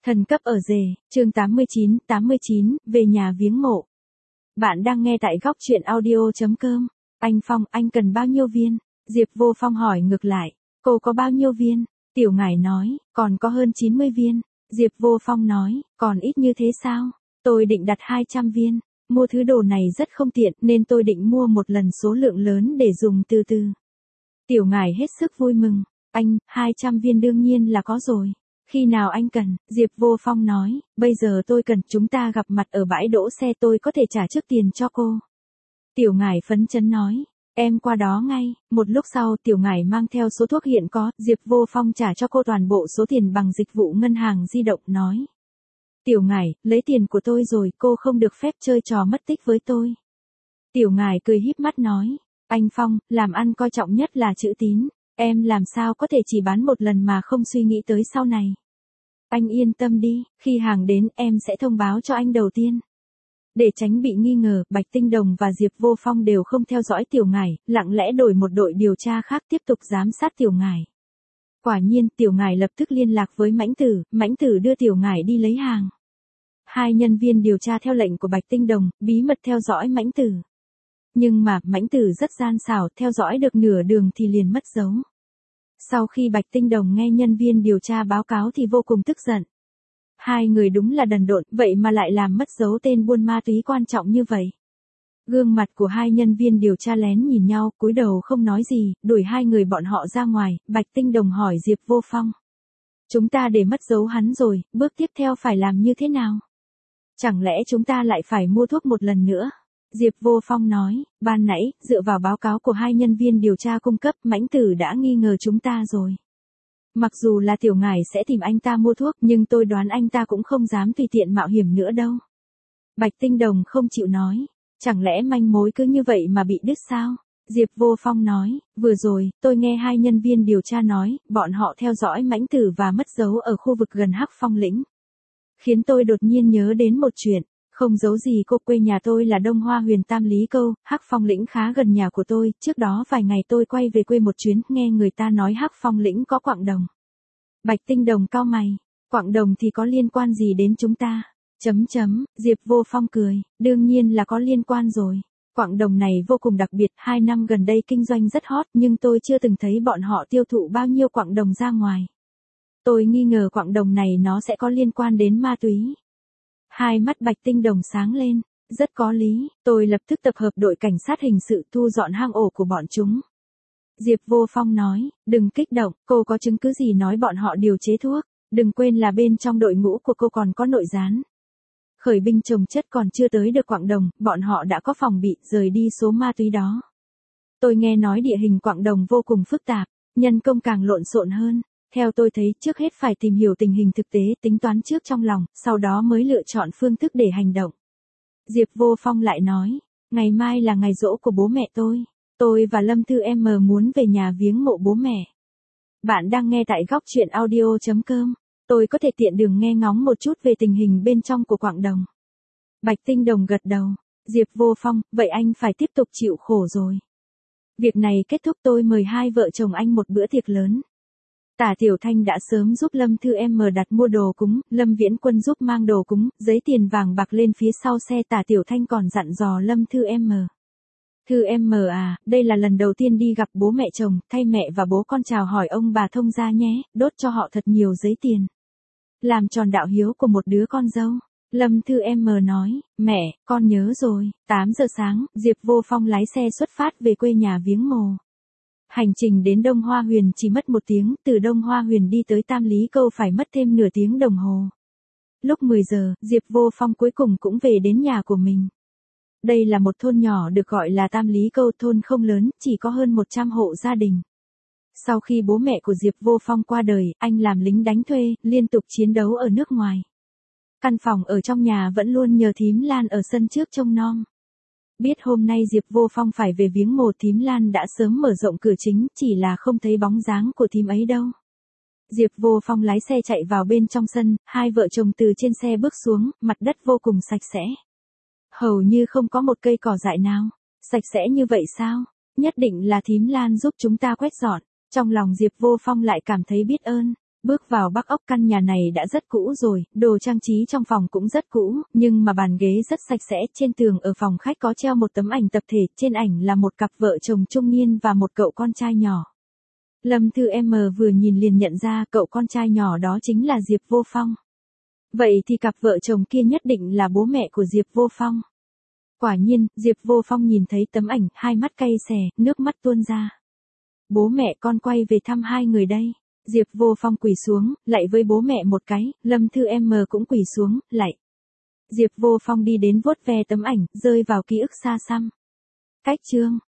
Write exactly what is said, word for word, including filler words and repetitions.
Thần cấp ở rể, chương tám mươi chín, tám mươi chín, về nhà viếng mộ. Bạn đang nghe tại góc truyện audio.com. Anh Phong, anh cần bao nhiêu viên? Diệp Vô Phong hỏi ngược lại. Cô có bao nhiêu viên? Tiểu Ngải nói, còn có hơn chín mươi viên. Diệp Vô Phong nói, còn ít như thế sao? Tôi định đặt hai trăm viên. Mua thứ đồ này rất không tiện nên tôi định mua một lần số lượng lớn để dùng từ từ. Tiểu Ngải hết sức vui mừng. Anh, hai trăm viên đương nhiên là có rồi. Khi nào anh cần? Diệp Vô Phong nói, bây giờ tôi cần, chúng ta gặp mặt ở bãi đỗ xe, tôi có thể trả trước tiền cho cô. Tiểu Ngải phấn chấn nói, em qua đó ngay. Một lúc sau Tiểu Ngải mang theo số thuốc hiện có, Diệp Vô Phong trả cho cô toàn bộ số tiền bằng dịch vụ ngân hàng di động, nói. Tiểu Ngải, lấy tiền của tôi rồi, cô không được phép chơi trò mất tích với tôi. Tiểu Ngải cười híp mắt nói, anh Phong, làm ăn coi trọng nhất là chữ tín. Em làm sao có thể chỉ bán một lần mà không suy nghĩ tới sau này. Anh yên tâm đi, khi hàng đến em sẽ thông báo cho anh đầu tiên. Để tránh bị nghi ngờ, Bạch Tinh Đồng và Diệp Vô Phong đều không theo dõi Tiểu Ngải, lặng lẽ đổi một đội điều tra khác tiếp tục giám sát Tiểu Ngải. Quả nhiên, Tiểu Ngải lập tức liên lạc với Mãnh Tử, Mãnh Tử đưa Tiểu Ngải đi lấy hàng. Hai nhân viên điều tra theo lệnh của Bạch Tinh Đồng, bí mật theo dõi Mãnh Tử. Nhưng mà, Mãnh Tử rất gian xảo, theo dõi được nửa đường thì liền mất dấu. Sau khi Bạch Tinh Đồng nghe nhân viên điều tra báo cáo thì vô cùng tức giận. Hai người đúng là đần độn, vậy mà lại làm mất dấu tên buôn ma túy quan trọng như vậy. Gương mặt của hai nhân viên điều tra lén nhìn nhau, cúi đầu không nói gì, đuổi hai người bọn họ ra ngoài. Bạch Tinh Đồng hỏi Diệp Vô Phong. Chúng ta để mất dấu hắn rồi, bước tiếp theo phải làm như thế nào? Chẳng lẽ chúng ta lại phải mua thuốc một lần nữa? Diệp Vô Phong nói, ban nãy, dựa vào báo cáo của hai nhân viên điều tra cung cấp, Mãnh Tử đã nghi ngờ chúng ta rồi. Mặc dù là Tiểu Ngải sẽ tìm anh ta mua thuốc, nhưng tôi đoán anh ta cũng không dám tùy tiện mạo hiểm nữa đâu. Bạch Tinh Đồng không chịu nói, chẳng lẽ manh mối cứ như vậy mà bị đứt sao? Diệp Vô Phong nói, vừa rồi, tôi nghe hai nhân viên điều tra nói, bọn họ theo dõi Mãnh Tử và mất dấu ở khu vực gần Hắc Phong lĩnh. Khiến tôi đột nhiên nhớ đến một chuyện. Không giấu gì cô, quê nhà tôi là Đông Hoa Huyền Tam Lý Câu, Hắc Phong lĩnh khá gần nhà của tôi, trước đó vài ngày tôi quay về quê một chuyến, nghe người ta nói Hắc Phong lĩnh có quặng đồng. Bạch Tinh Đồng cau mày, quặng đồng thì có liên quan gì đến chúng ta? Chấm chấm, Diệp Vô Phong cười, đương nhiên là có liên quan rồi. Quặng đồng này vô cùng đặc biệt, hai năm gần đây kinh doanh rất hot, nhưng tôi chưa từng thấy bọn họ tiêu thụ bao nhiêu quặng đồng ra ngoài. Tôi nghi ngờ quặng đồng này nó sẽ có liên quan đến ma túy. Hai mắt Bạch Tinh Đồng sáng lên, rất có lý, tôi lập tức tập hợp đội cảnh sát hình sự thu dọn hang ổ của bọn chúng. Diệp Vô Phong nói, đừng kích động, cô có chứng cứ gì nói bọn họ điều chế thuốc, đừng quên là bên trong đội ngũ của cô còn có nội gián. Khởi binh trồng chất còn chưa tới được quặng đồng, bọn họ đã có phòng bị rời đi số ma túy đó. Tôi nghe nói địa hình quặng đồng vô cùng phức tạp, nhân công càng lộn xộn hơn. Theo tôi thấy, trước hết phải tìm hiểu tình hình thực tế, tính toán trước trong lòng, sau đó mới lựa chọn phương thức để hành động. Diệp Vô Phong lại nói, ngày mai là ngày giỗ của bố mẹ tôi. Tôi và Lâm Thư em muốn về nhà viếng mộ bố mẹ. Bạn đang nghe tại góc truyện audio.com. Tôi có thể tiện đường nghe ngóng một chút về tình hình bên trong của quặng đồng. Bạch Tinh Đồng gật đầu. Diệp Vô Phong, vậy anh phải tiếp tục chịu khổ rồi. Việc này kết thúc, tôi mời hai vợ chồng anh một bữa tiệc lớn. Tả Tiểu Thanh đã sớm giúp Lâm Thư em đặt mua đồ cúng, Lâm Viễn Quân giúp mang đồ cúng, giấy tiền vàng bạc lên phía sau xe. Tả Tiểu Thanh còn dặn dò Lâm Thư em. Thư em à, đây là lần đầu tiên đi gặp bố mẹ chồng, thay mẹ và bố con chào hỏi ông bà thông gia nhé, đốt cho họ thật nhiều giấy tiền. Làm tròn đạo hiếu của một đứa con dâu. Lâm Thư em nói, mẹ, con nhớ rồi. tám giờ sáng, Diệp Vô Phong lái xe xuất phát về quê nhà viếng mồ. Hành trình đến Đông Hoa Huyền chỉ mất một tiếng, từ Đông Hoa Huyền đi tới Tam Lý Câu phải mất thêm nửa tiếng đồng hồ. Lúc mười giờ, Diệp Vô Phong cuối cùng cũng về đến nhà của mình. Đây là một thôn nhỏ được gọi là Tam Lý Câu, thôn không lớn, chỉ có hơn một trăm hộ gia đình. Sau khi bố mẹ của Diệp Vô Phong qua đời, anh làm lính đánh thuê, liên tục chiến đấu ở nước ngoài. Căn phòng ở trong nhà vẫn luôn nhờ thím Lan ở sân trước trông nom. Biết hôm nay Diệp Vô Phong phải về viếng mộ, thím Lan đã sớm mở rộng cửa chính, chỉ là không thấy bóng dáng của thím ấy đâu. Diệp Vô Phong lái xe chạy vào bên trong sân, hai vợ chồng từ trên xe bước xuống, mặt đất vô cùng sạch sẽ. Hầu như không có một cây cỏ dại nào. Sạch sẽ như vậy sao? Nhất định là thím Lan giúp chúng ta quét dọn. Trong lòng Diệp Vô Phong lại cảm thấy biết ơn. Bước vào Bắc ốc, căn nhà này đã rất cũ rồi, đồ trang trí trong phòng cũng rất cũ, nhưng mà bàn ghế rất sạch sẽ, trên tường ở phòng khách có treo một tấm ảnh tập thể, trên ảnh là một cặp vợ chồng trung niên và một cậu con trai nhỏ. Lâm Thư em vừa nhìn liền nhận ra cậu con trai nhỏ đó chính là Diệp Vô Phong. Vậy thì cặp vợ chồng kia nhất định là bố mẹ của Diệp Vô Phong. Quả nhiên, Diệp Vô Phong nhìn thấy tấm ảnh, hai mắt cay xè, nước mắt tuôn ra. Bố mẹ con quay về thăm hai người đây. Diệp Vô Phong quỳ xuống, lạy với bố mẹ một cái, Lâm Thư em cũng quỳ xuống, lạy. Diệp Vô Phong đi đến vuốt ve tấm ảnh, rơi vào ký ức xa xăm. Cách chương